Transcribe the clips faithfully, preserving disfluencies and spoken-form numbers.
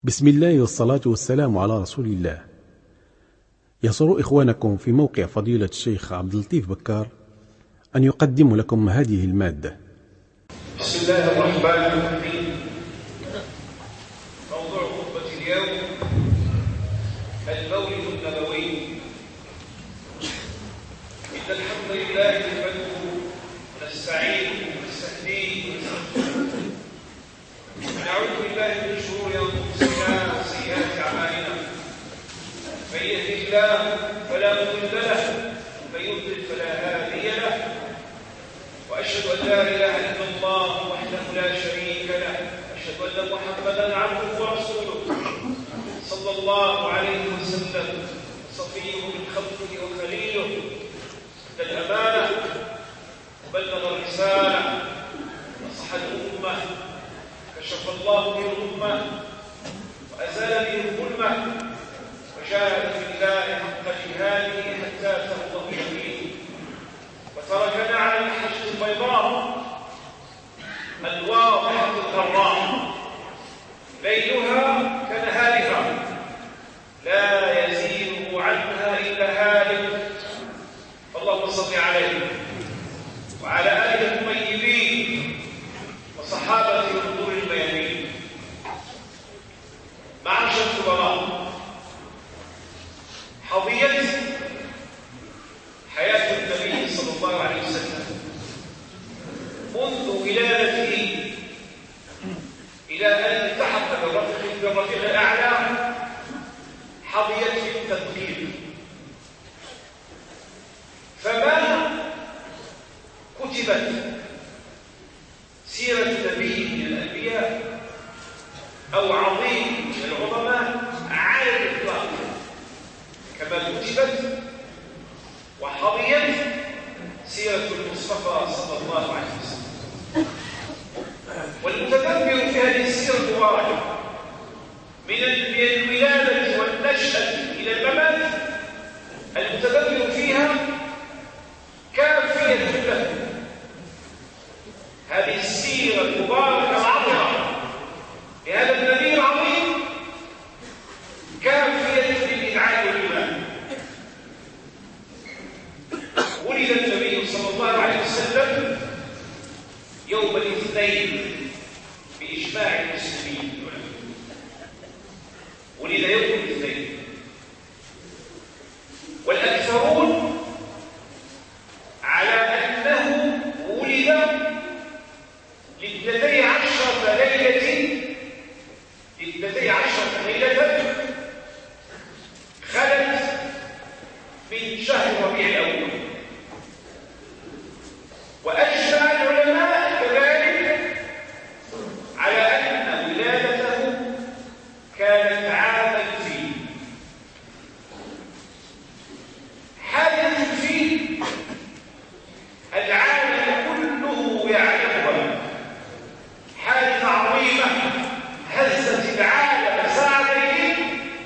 بسم الله والصلاة والسلام على رسول الله. يسر إخوانكم في موقع فضيلة الشيخ عبد اللطيف بكار أن يقدم لكم هذه المادة. بسم الله الرحمن الرحيم. موضوع خطبة اليوم المولد النبوي. إن الحمد لله نحمده ونستعينه ونستهديه ونستغفره ونعوذ بالله من شرور أنفسنا وسيئات أعمالنا. من يهده الله فلا مضل له ومن يضلل فلا هادي له. وأشهد أن لا إله إلا الله وحده لا شريك له. أشهد أن محمدا عبده ورسوله صلى الله عليه وسلم صفيه من خلقه وخليله. أدى الأمانة وبلغ الرسالة ونصح الأمة كشف الله به الأمة وأزال به الظلمة وجاهد في الله حق جهاده حتى أتاه الله اليقين. وتركنا على المحجة البيضاء الواضحة الغراء ليلها كنهارها لا يزيغ عنها إلا هالك. اللهم صل عليه وعلى آله الطيبين وصحابته الغر الميامين. معاشر الكبراء، حظيت حياة النبي صلى الله عليه وسلم منذ ولادته إلى أن التحق بالرفيق الأعلى حظيت في التدقيق. فما كتبت سيرة نبي من الأنبياء أو عظيم من العظماء على الإطلاق كما كتبت وحظيت سيرة المصطفى صلى الله عليه وسلم. والمتدبر في هذه السيرة المباركة من الولادة والنشأة إلى الممات، المتدبر فيها كافية له هذه السيرة المباركة العظيمة لهذا النبي العظيم كافية للإذعان والإيمان. ولد النبي صلى الله عليه وسلم يوم الاثنين بإجماع المسلمين. ولد يوم الاثنين، والأكثرون على أنه ولد لاثنتي عشرة ليلة لاثنتي عشرة ليلة خلت من شهر ربيع الأول. وأجمع العلماء كذلك على أن ولادته كانت عاما فيه حادث فيه العالم كله يعلمها، حادثة عظيمة هزت العالم ساعتين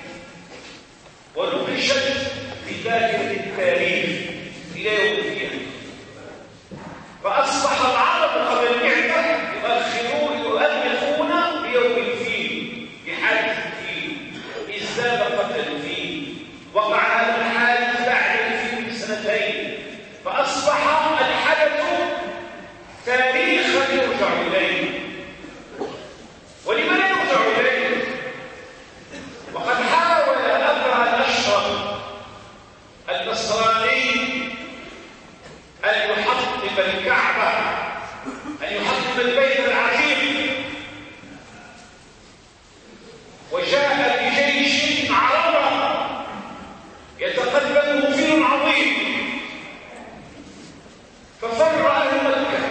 ونقشت في ذاكرة التاريخ إلى يوم القيامة. فأصبح العرب قبل البعثة يؤخرون يؤرخون بيوم الفيل، بحادث الفيل، ازداد قتل الفيل، وقع هذا الحادث بعد الفيل بسنتين. فأصبح الحدث تاريخا يرجع إليه. ولمن يرجع إليه؟ وقد حاول أبرهة الأشرف النصراني أن يحطم الكعبة، أن يحطم البيت العتيق، وجاء بجيش عربة يتقدمه فيل عظيم، ففر أهل مكة.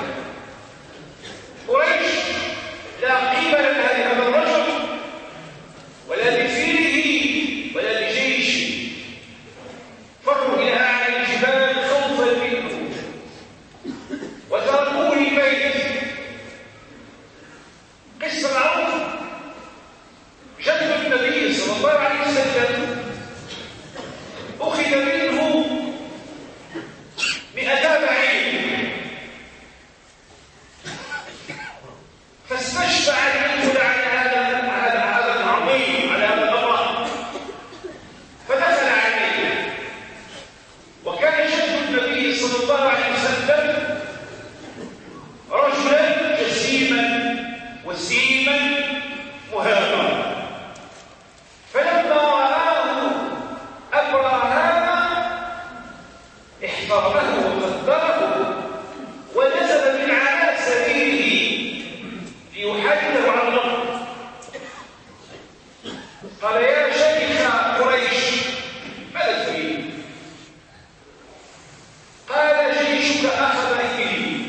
قريش لا قيمة لها لهذا الرجل ولا لفيله ولا لجيشه، فروا إلى أعلى الجبال خوفا منه وتركوا البيت. قصة معروفة، جد النبي قال يا شيخ قريش ماذا تريد؟ قال جيشك أخذ إلي.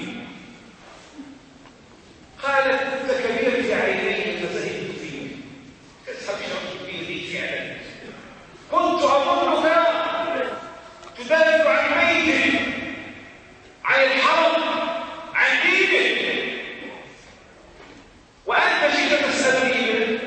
قالت كنت كبيرة عيني فزهدت فيه تسحب شرط فيه فعلا كنت أظنك تدافع عن بيتك عن الحرب عن دينك وأنت جئت تسألني.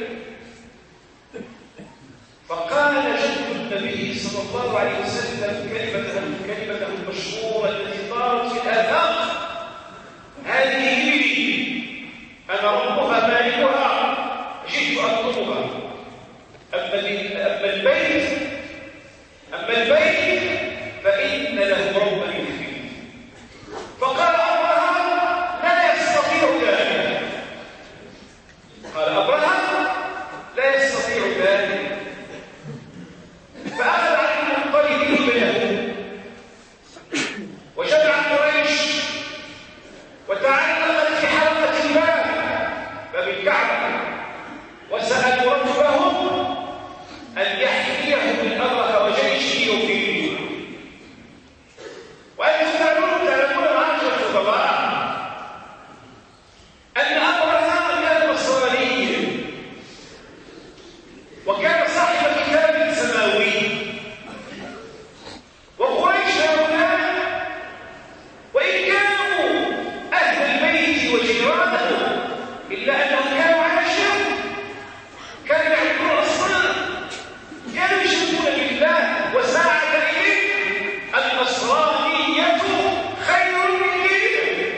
فقال جد النبي صلى الله عليه وسلم كلمته كلمته المشهورة التي طارت في الآفاق هذه لي أنا ربها مالكها جئت أطلبها. أما البيت أما البيت فإن له ربا يحميه. فقال أبرهة لا يستطيع ذلك. قال أبرهة لا يستطيع ذلك. فأخذ عن المنقلب ابنه وجمع قريش وتعلقت في حلقة الباب باب الكعبة وسألوا ربهم أن يحميه من أبرهة وجيشه وفيه وأن يستعملون تعلمون العشرة الخطباء أن أبرهة كان نصرانيا وكان صاحب كتاب سماوي وقريش هؤلاء وإن كانوا أهل البيت وجيرانه إلا أنهم كانوا على الشرك كانوا يعبدون الأصنام كانوا يشركون بالله وساعد إليه النصرانية خير من دينهم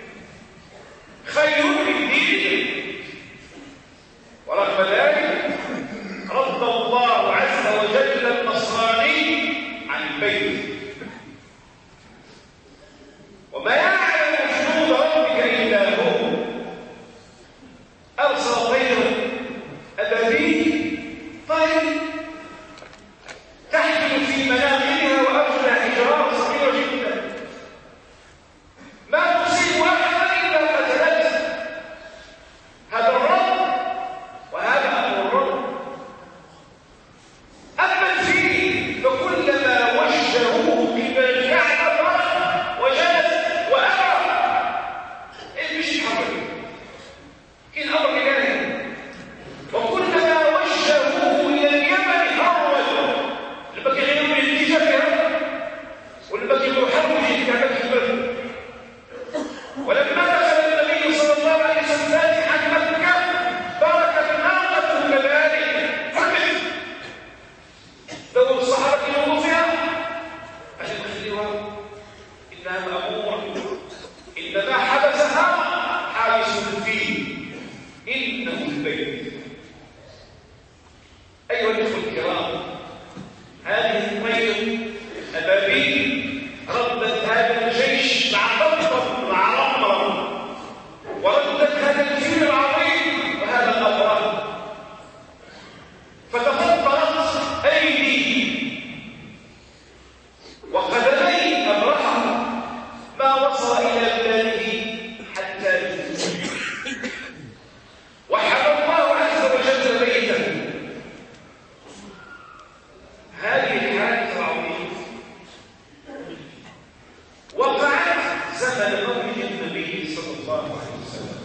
خير من دينهم. ورغم ذلك رد الله عز وجل النصراني عن البيت. وما يعلم جنود ربك إلا هو أرسل طيرا أبابيل طير تحمل في مناخرها وأرجلها حجارة صغيرة جدا ما تصيب أحدا إلا قتلته. هذا الرب وهذا أمر الرب. أما الفيل فكلما وجهوه قبل الكعبة وجلس وأمر إيه مش يتحرك كل أمر إلهي. وكلما وجهوه إلى اليمن هرول اللي بقي غير من الاتجاه واللي بقي محرج الكعبة البر. ولما دخل النبي صلى الله عليه وسلم فاتحا مكة بركت ناقته كذلك فقد دور الصحابة يوموا فيها عشان تخليها إنها مأمورة إنما حبسها حابس الدين إنه البيت. أيها الأخوة الكرام هذه الطير أبابيل ردت هذا الجيش مع ضبط مع رمرم وردت هذا الفيل العظيم وهذا الأبرار فتفطرت أيدي وقدمي أبرهة ما وصل إلى بلاده حتى يموت. وحمى الله عز وجل بيته. هذه الحادثة العظيمة وقعت زمن مولد النبي صلى الله عليه وسلم.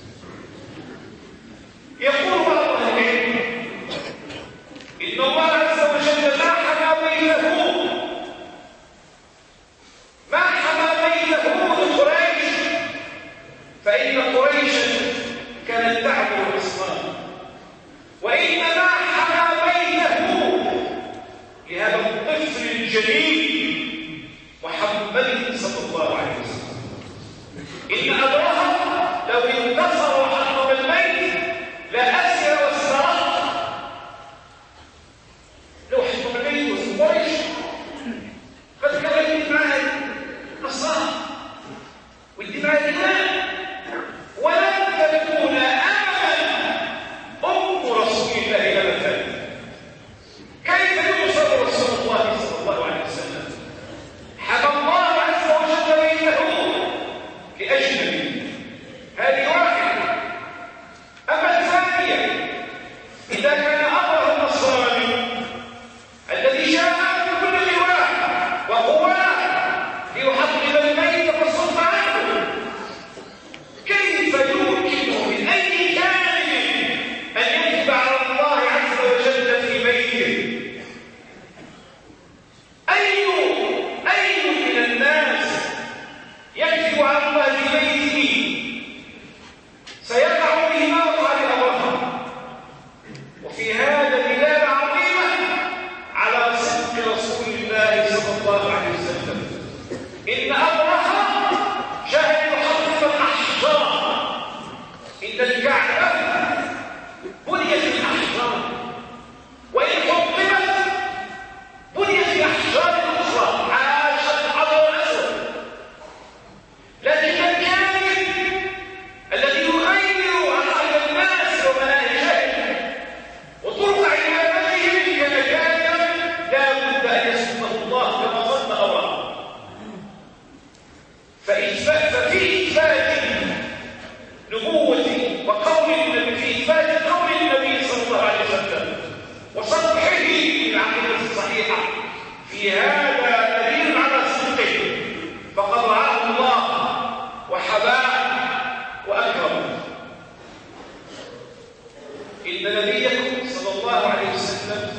يقول بعض أهل العلم إن الله عز وجل ما حمى بيته ما حمى بيته لقريش فإن قريشا كانت تعبد الأصنام وإنما حمى بيته لهذا الطفل الجليل محمد صلى الله عليه وسلم. إن أبرهة لو انتصر وحطم البيت لأسر واسترق. لو حطم البيت وقريش قد كان الدماء النصارى والدماء الإيمان ولن تكون أبدا أم رسول الله أبدا. كيف يوصف رسول الله صلى الله عليه وسلم في هذا دليل على صدقه، فقد رعاه الله وحباه وأكرمه. إن نبيكم صلى الله عليه وسلم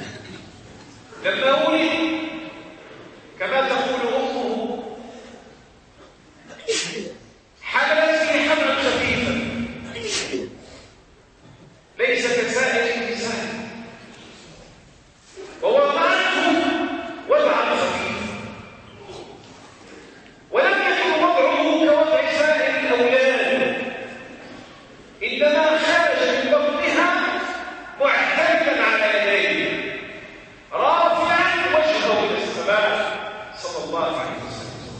لما ولد كما تقول أمه حملت في حملا خفيفا ليس كسائر النساء، ووضعته وضعا خفيفا، ولم يكن وضعه كوضع سائر الأولاد، إنما خرج من بطنها معتمدا على يديه رافعا وجهه إلى السماء صلى الله عليه وسلم.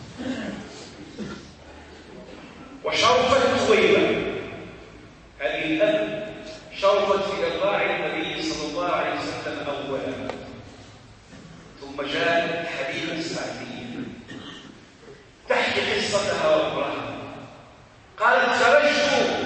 وشرفت طويلة هذه الأم، شرفت في إرضاع النبي صلى الله عليه وسلم أولا، ثم جاءت حليمة السعدية تحكي قصتها وأمرها. قالت: خرجت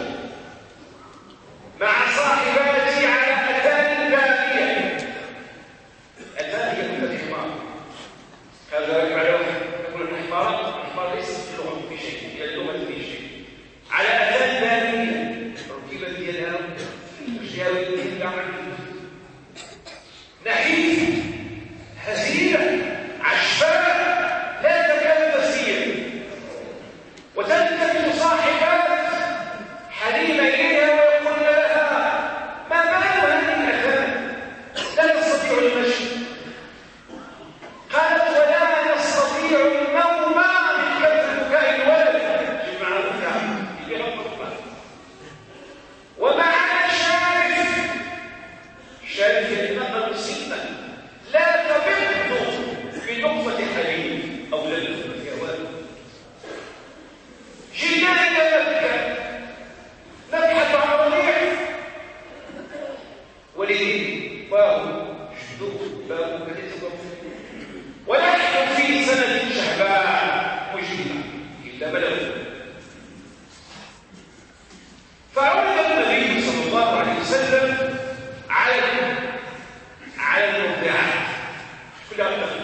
مع صاحباتي على أتان دانية. أتان هي كلمة حمار، هذا يجب عليه يقول الحمار، الحمار ليس في اللغة في شيء، هي اللغة في شيء. على أتان دانية ركبت يدها وجاوت نحيف هزيلة عشفاء لا تكاد تسير، وتلتفت صاحبات حليمة إليها ويقول لها: ما بال هذه الأتان لا تستطيع المشي؟ قالت: ولا نستطيع النوم من كثرة بكاء الولد. جمع البكاء ومعنا شارف، شارف يتنقل مصيبا لا تبط بنقطة حليب أو لنقطة جوال. جئنا إلى مكة نبحث عن رضيع ولديه باب شدود باب كذب، ونحن في سنة شهباء مجرمة إلا بلغ. فعرض النبي صلى الله عليه وسلم على على المرضعات كلها تخلق.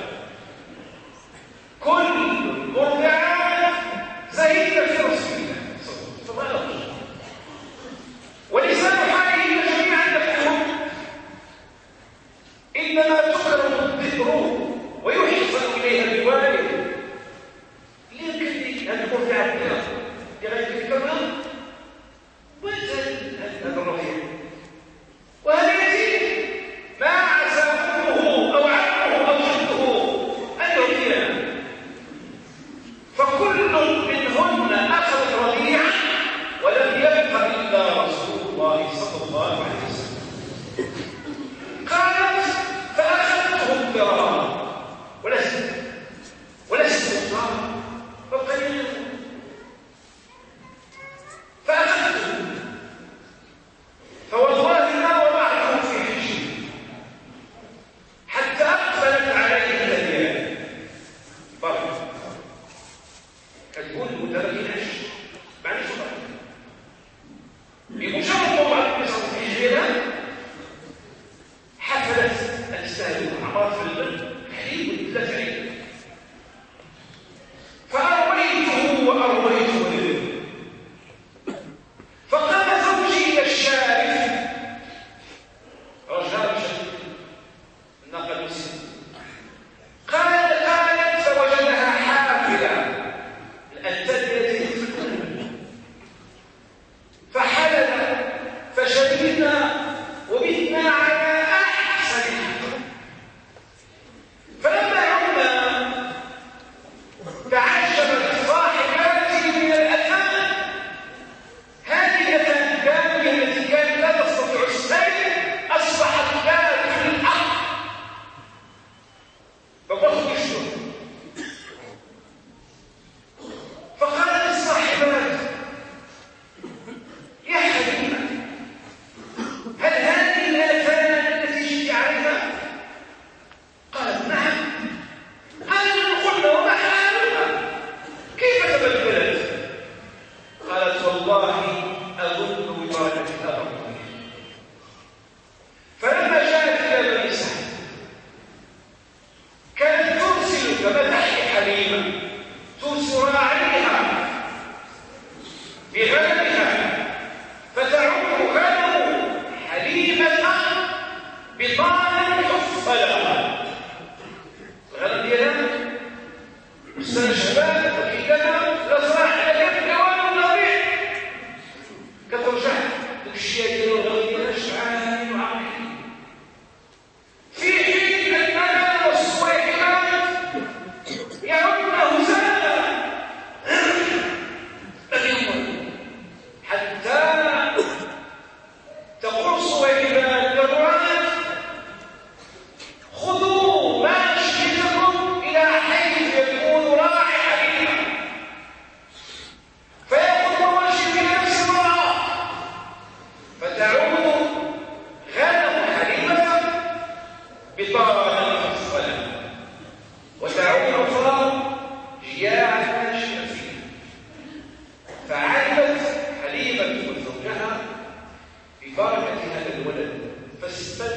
كل المرضعات زهيدة في رسول الله صلى الله عليه وسلم، ولسان حالهم جميعا نفسهم إنما تكرم الذكر ويحسن إليها الوالد. لكن هذه المرضعات لغاية الكرم وزن هذا الرفيع، وهل يزيد ما عسى أمه أو عمه أو جده أن يرضيها. فكل منهن أخذت رضيعا ولم يبق إلا رسول الله صلى الله عليه وسلم. قالت: فأخذ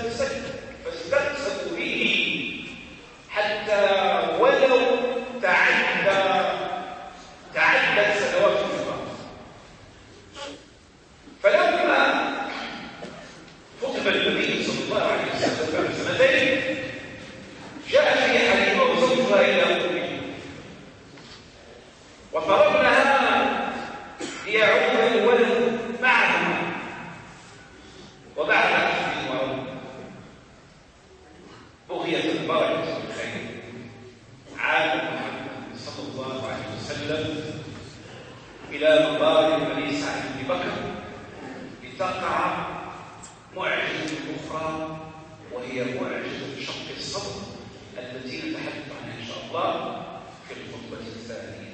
فاستمسكوا به حتى ولو تعدى تعدت سنوات الفقر. فلما خطب النبي صلى الله عليه وسلم بعد سنتين جاء في حليمه وزوجها الى امه وطلبناها ليعود الولد معها وبعد عشر مرات بغيت البركه والخير. عاد محمد صلى الله عليه وسلم الى مقابر بني سعد بن بكر لتقع معجزه اخرى وهي معجزه شق الصدر التي نتحدث عنها ان شاء الله في الخطبه الثانيه.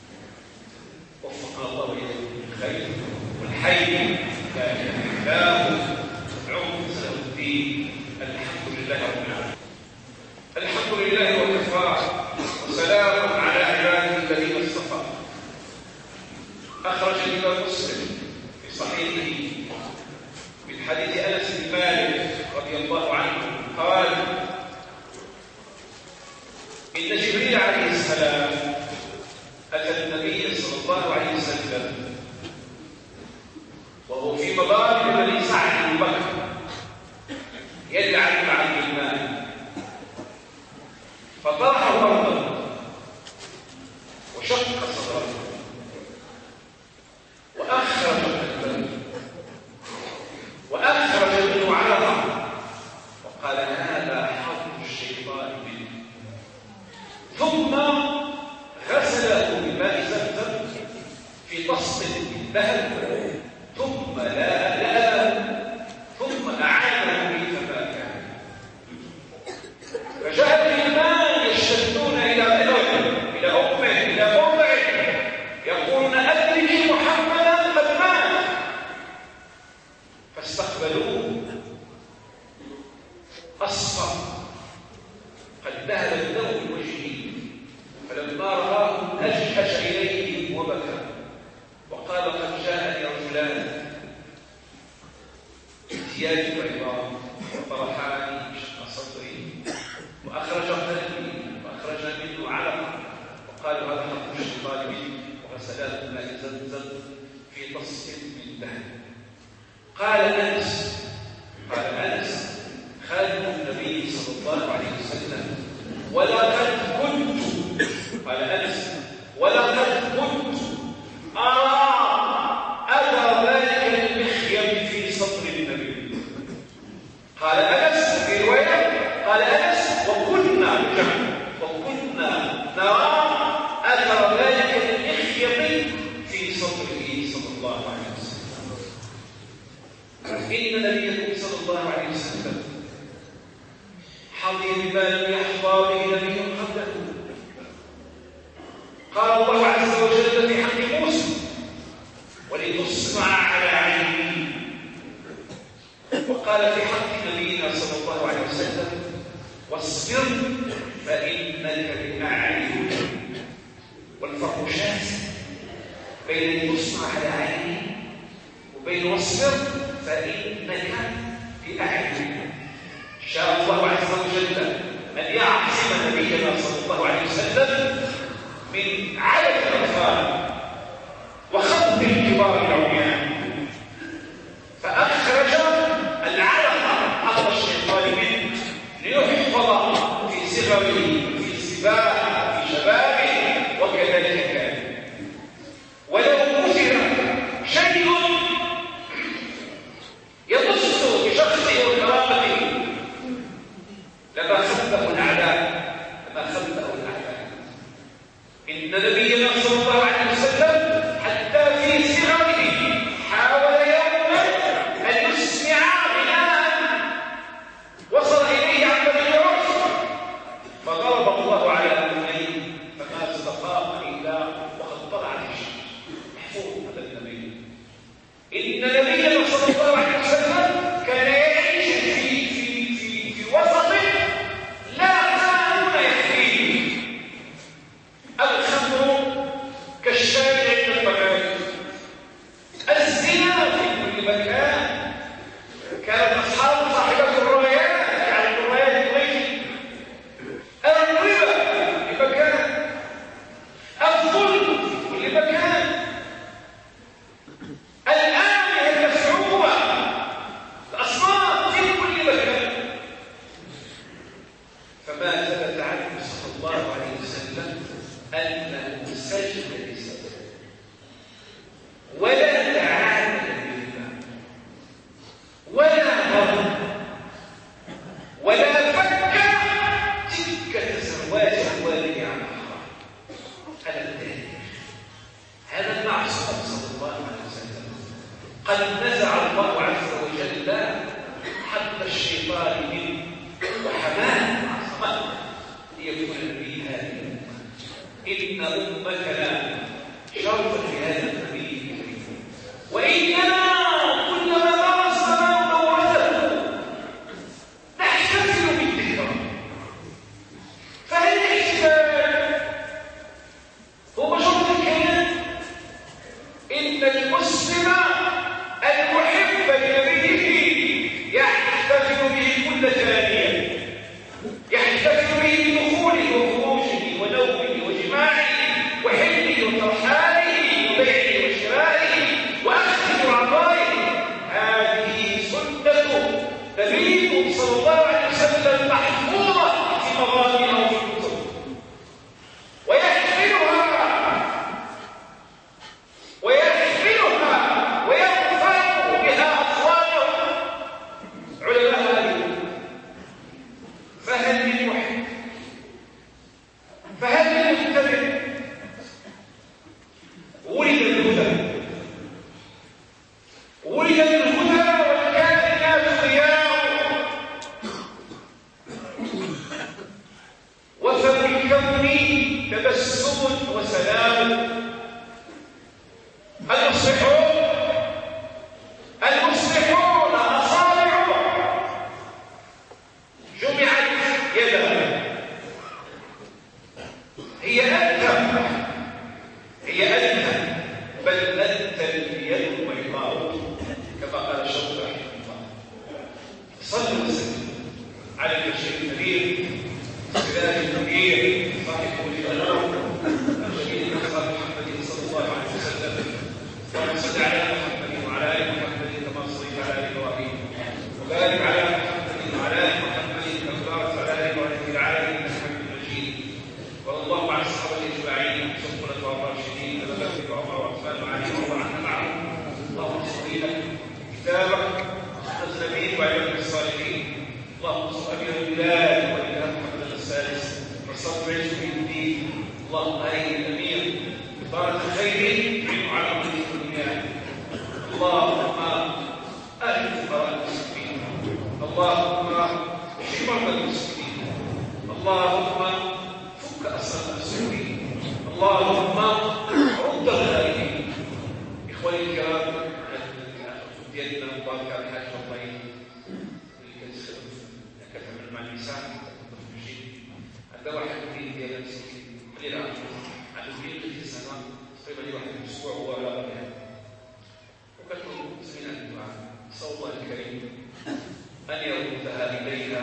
وفقنا الله واياكم بالخير والحي لا اله الا هو عمر سلام الدين. الحمد لله رب العالمين. الحمد لله وكفى وسلام على عباده الذين اصطفى. اخرج الامام مسلم في صحيحه من حديث انس بن مالك رضي الله عنه قال ان جبريل عليه السلام اتى النبي صلى الله عليه وسلم وهو في مضارب بني سعد بن بكر يلعب مع الغلمان فطرحه ارضا وشق صدره واخرج البلد واخرج منه علقه وقال هذا حظ الشيطان منه، ثم غسله بماء زمزم في طست من ذهب ثم لا لا ثم اعاده به كما كان. فجاء الغلمان يشتدون الى ابنه الى امه الى مرضعه يقولون ادركي محمدا قد مات. فاستقبلوه اصفر قد ذهب الدم من وجهه، فلما رآه أجهش إليه وبكى وقال قد جاءني رجلان ثياب بيضاء وطرحاني شق صدري وأخرج قلبي وأخرج منه علقة وقالوا هذا حق الشيطان منه وغسلاه بماء زمزم في طست من ذهب. قال أنس قال أنس خادم النبي صلى الله عليه وسلم ولقد كنت قال أنس ولقد كنت أرى أثر ذلك المخيم في صدر النبي. قال أنس في رواية قال أنس وكنا وكنا نرى أثر ذلك المخيم في صدره صلى الله عليه وسلم. إن نبيكم صلى الله عليه وسلم حظي بما لم يحظى به نبي قبله. قال الله عز وجل في حق موسى ولتصنع على عيني، وقال في حق نبينا صلى الله عليه وسلم واصبر فإنك بأعيننا. والفرق شاسع بين تصنع على عيني وبين واصبر فإنك بأعيننا. شاء الله عز وجل أن يعصم نبينا صلى الله عليه وسلم من عدد الأطفال وخط الكبار العميان، فأخرج العلقة أخذ الشيطان منه ليحفظ في صغره في سباعه في شبابه وكذلك كان. ولو كثر شيء يمس بشخصه وكرامته لما خذه الأعداء لما خذه الأعداء. إن نبينا صلى الله عليه وسلم حتى في صغره حاول يوما أن يسمع غناء وصل إليه عبد العرس فضرب الله على أذنيه كرائم وحنان وعظمة ليكون النبي هذه. إن أمتنا شرفت بهذا النبي الكريم، وإننا كلما مر الزمان وورده نحتفل بالذكرى. فهل الاحتفال هو شرط الكيان؟ إن المسلم المحب لنبيه يحتفل به كل ثانية، يحتفل به بدخوله وخروجه ونومه وجماعه وحله وترحاله وبيعه وشرائه وأخذه وعطائه. هذه سنة نبيكم صلى الله عليه وسلم محفوظة في مغانيها وفي الكتب، ويحملها ويحملها ويرفع بها أطفاله علماء هذه. فهل للمحب، فهل للمتبع ولد الهدى، ولد الهدى والكائنات ضياء، وفم الكون تبسم وسلام. المصلحون المصلحون أصابع جمعت يدها، هي أنت هي أنت بل أنت اليد البيضاء كما قال الشيخ رحمه الله. صلوا وسلموا على البشير الكبير سيدنا الكبير صاحب الأمر الجليل محمد صلى الله عليه وسلم. اللهم صل على محمد وعلى آل محمد كما صليت على آل إبراهيم، وبارك على محمد وعلى آل محمد كما باركت على آل إبراهيم في العالمين إنك حميد مجيد. وصلى الله على الصحابة أجمعين والخلفاء الراشدين أبي بكر وعمر وعثمان وعلي ومن عنا معهم. اللهم صل لك كتابك نزل به وعبادك الصالحين. اللهم صل أمير البلاد وإله محمد السادس وصل عيش به الدين. اللهم أيد الأمير بارك الخير على ملك الدنيا. اللهم أهل فقراء المسلمين، اللهم اشف مرضى المسلمين، اللهم فك أسر المسلمين، اللهم رد الغائبين. إخواني الكرام، ديالنا مباركة على الحاج الطيب اللي كتعمل مع النساء عندها واحد الدين ديالها مسكين قليل عنده عنده اثنين وثلاثين سنة تقريبا واحد الأسبوع وهو على غيرها، وكتطلب زميلها الدعاء. نسأل الله الكريم أن يردها إليها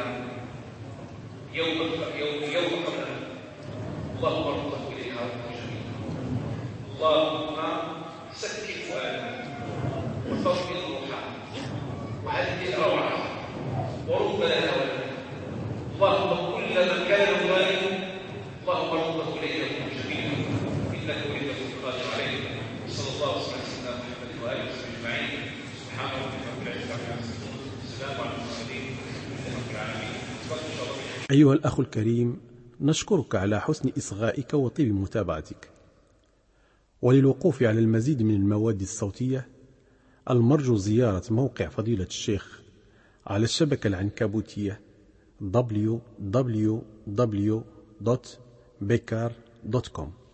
يوم يوم يوم قبلها. اللهم ارده إليها ردا جميلا. اللهم سكن فؤادها وطهر روحها وهدئ روعها ورد لها ولدها. اللهم كل من كان ظالما اللهم رده إليه ردا جميلا إنك ولد القادر عليه. صلى الله عليه وسلم محمد وآله وصحبه أجمعين. سبحان ربك رب العزة عما يصفون، السلام على المرسلين رب العالمين. أيها الأخ الكريم، نشكرك على حسن إصغائك وطيب متابعتك. وللوقوف على المزيد من المواد الصوتية المرجو زيارة موقع فضيلة الشيخ على الشبكة العنكبوتية دبليو دبليو دبليو دوت بيكار دوت كوم.